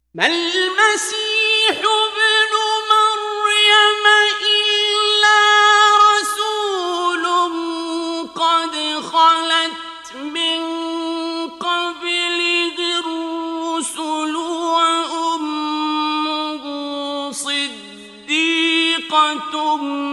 ما المسيح ابن مريم إلا رسول قد خلت من قبله الرسل وأمه صديقة